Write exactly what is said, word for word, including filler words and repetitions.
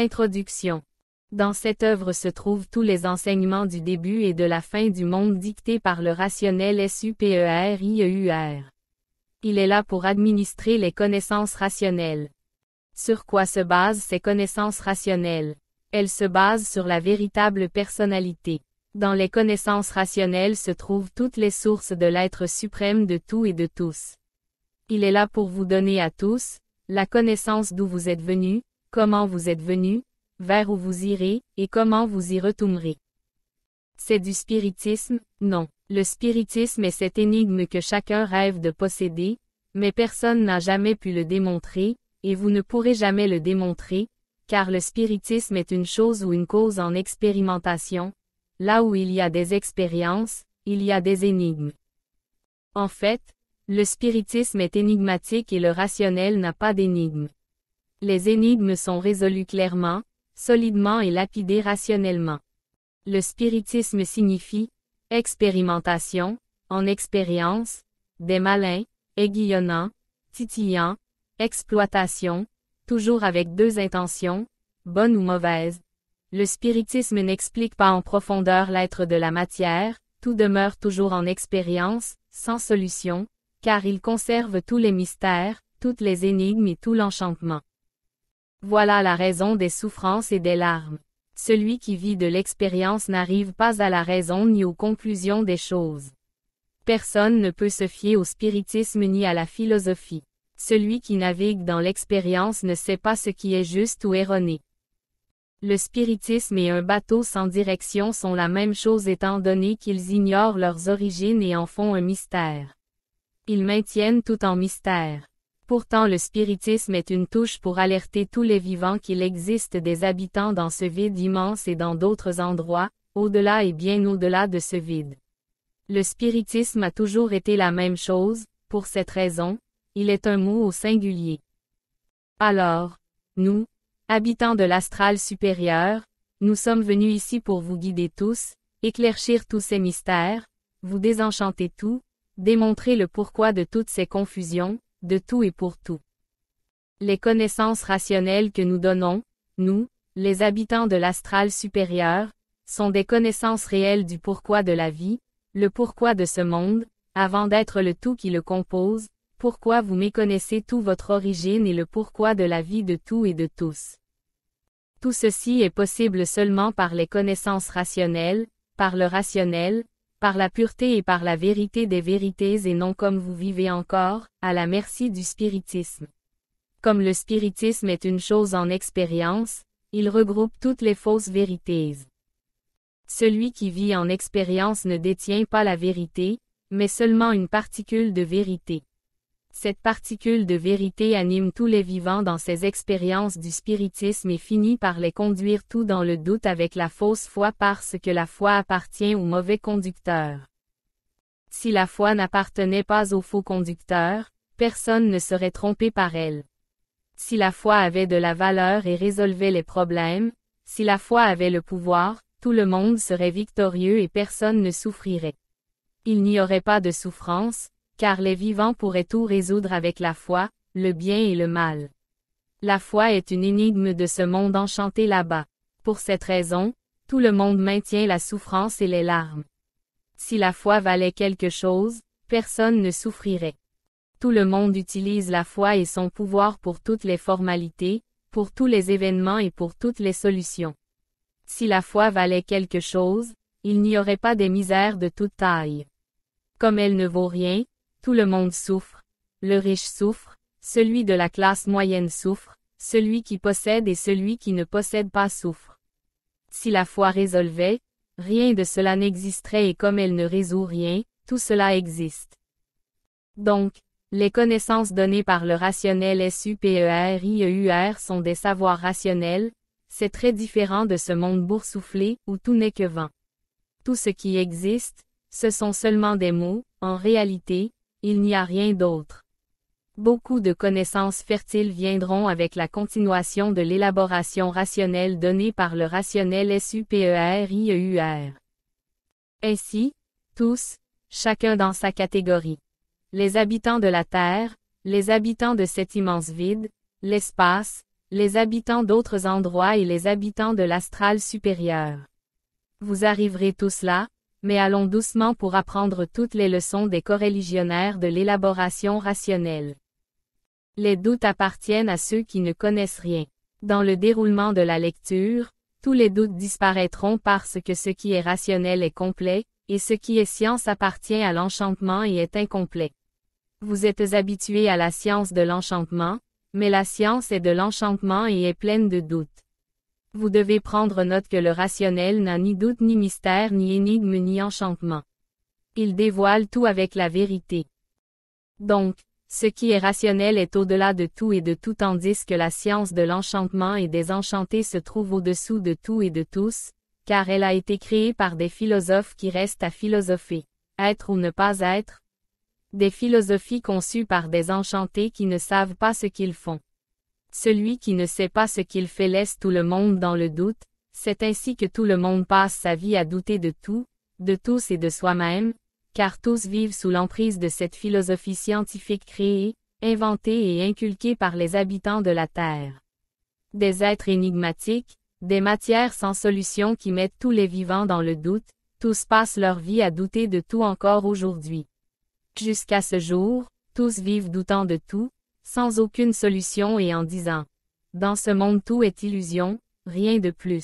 Introduction. Dans cette œuvre se trouvent tous les enseignements du début et de la fin du monde dictés par le rationnel supérieur. Il est là pour administrer les connaissances rationnelles. Sur quoi se basent ces connaissances rationnelles? Elles se basent sur la véritable personnalité. Dans les connaissances rationnelles se trouvent toutes les sources de l'être suprême de tout et de tous. Il est là pour vous donner à tous la connaissance d'où vous êtes venu, comment vous êtes venu, vers où vous irez, et comment vous y retournerez. C'est du spiritisme? Non. Le spiritisme est cette énigme que chacun rêve de posséder, mais personne n'a jamais pu le démontrer, et vous ne pourrez jamais le démontrer, car le spiritisme est une chose ou une cause en expérimentation. Là où il y a des expériences, il y a des énigmes. En fait, le spiritisme est énigmatique et le rationnel n'a pas d'énigmes. Les énigmes sont résolues clairement, solidement et lapidées rationnellement. Le spiritisme signifie expérimentation, en expérience, des malins, aiguillonnants, titillants, exploitation, toujours avec deux intentions, bonnes ou mauvaises. Le spiritisme n'explique pas en profondeur l'être de la matière, tout demeure toujours en expérience, sans solution, car il conserve tous les mystères, toutes les énigmes et tout l'enchantement. Voilà la raison des souffrances et des larmes. Celui qui vit de l'expérience n'arrive pas à la raison ni aux conclusions des choses. Personne ne peut se fier au spiritisme ni à la philosophie. Celui qui navigue dans l'expérience ne sait pas ce qui est juste ou erroné. Le spiritisme et un bateau sans direction sont la même chose étant donné qu'ils ignorent leurs origines et en font un mystère. Ils maintiennent tout en mystère. Pourtant le spiritisme est une touche pour alerter tous les vivants qu'il existe des habitants dans ce vide immense et dans d'autres endroits, au-delà et bien au-delà de ce vide. Le spiritisme a toujours été la même chose, pour cette raison, il est un mot au singulier. Alors, nous, habitants de l'astral supérieur, nous sommes venus ici pour vous guider tous, éclaircir tous ces mystères, vous désenchanter tout, démontrer le pourquoi de toutes ces confusions, de tout et pour tout. Les connaissances rationnelles que nous donnons, nous, les habitants de l'astral supérieur, sont des connaissances réelles du pourquoi de la vie, le pourquoi de ce monde, avant d'être le tout qui le compose, pourquoi vous méconnaissez tout votre origine et le pourquoi de la vie de tout et de tous. Tout ceci est possible seulement par les connaissances rationnelles, par le rationnel, par la pureté et par la vérité des vérités et non comme vous vivez encore, à la merci du spiritisme. Comme le spiritisme est une chose en expérience, il regroupe toutes les fausses vérités. Celui qui vit en expérience ne détient pas la vérité, mais seulement une particule de vérité. Cette particule de vérité anime tous les vivants dans ces expériences du spiritisme et finit par les conduire tout dans le doute avec la fausse foi parce que la foi appartient au mauvais conducteur. Si la foi n'appartenait pas au faux conducteur, personne ne serait trompé par elle. Si la foi avait de la valeur et résolvait les problèmes, si la foi avait le pouvoir, tout le monde serait victorieux et personne ne souffrirait. Il n'y aurait pas de souffrance, car les vivants pourraient tout résoudre avec la foi, le bien et le mal. La foi est une énigme de ce monde enchanté là-bas. Pour cette raison, tout le monde maintient la souffrance et les larmes. Si la foi valait quelque chose, personne ne souffrirait. Tout le monde utilise la foi et son pouvoir pour toutes les formalités, pour tous les événements et pour toutes les solutions. Si la foi valait quelque chose, il n'y aurait pas des misères de toute taille. Comme elle ne vaut rien, tout le monde souffre, le riche souffre, celui de la classe moyenne souffre, celui qui possède et celui qui ne possède pas souffre. Si la foi résolvait, rien de cela n'existerait et comme elle ne résout rien, tout cela existe. Donc, les connaissances données par le rationnel supérieur sont des savoirs rationnels, c'est très différent de ce monde boursouflé où tout n'est que vent. Tout ce qui existe, ce sont seulement des mots, en réalité, il n'y a rien d'autre. Beaucoup de connaissances fertiles viendront avec la continuation de l'élaboration rationnelle donnée par le rationnel supérieur. Ainsi, tous, chacun dans sa catégorie. Les habitants de la Terre, les habitants de cet immense vide, l'espace, les habitants d'autres endroits et les habitants de l'astral supérieur. Vous arriverez tous là, mais allons doucement pour apprendre toutes les leçons des coreligionnaires de l'élaboration rationnelle. Les doutes appartiennent à ceux qui ne connaissent rien. Dans le déroulement de la lecture, tous les doutes disparaîtront parce que ce qui est rationnel est complet, et ce qui est science appartient à l'enchantement et est incomplet. Vous êtes habitués à la science de l'enchantement, mais la science est de l'enchantement et est pleine de doutes. Vous devez prendre note que le rationnel n'a ni doute ni mystère ni énigme ni enchantement. Il dévoile tout avec la vérité. Donc, ce qui est rationnel est au-delà de tout et de tout tandis que la science de l'enchantement et des enchantés se trouve au-dessous de tout et de tous, car elle a été créée par des philosophes qui restent à philosopher, être ou ne pas être, des philosophies conçues par des enchantés qui ne savent pas ce qu'ils font. Celui qui ne sait pas ce qu'il fait laisse tout le monde dans le doute, c'est ainsi que tout le monde passe sa vie à douter de tout, de tous et de soi-même, car tous vivent sous l'emprise de cette philosophie scientifique créée, inventée et inculquée par les habitants de la Terre. Des êtres énigmatiques, des matières sans solution qui mettent tous les vivants dans le doute, tous passent leur vie à douter de tout encore aujourd'hui. Jusqu'à ce jour, tous vivent doutant de tout, sans aucune solution et en disant « Dans ce monde tout est illusion, rien de plus ».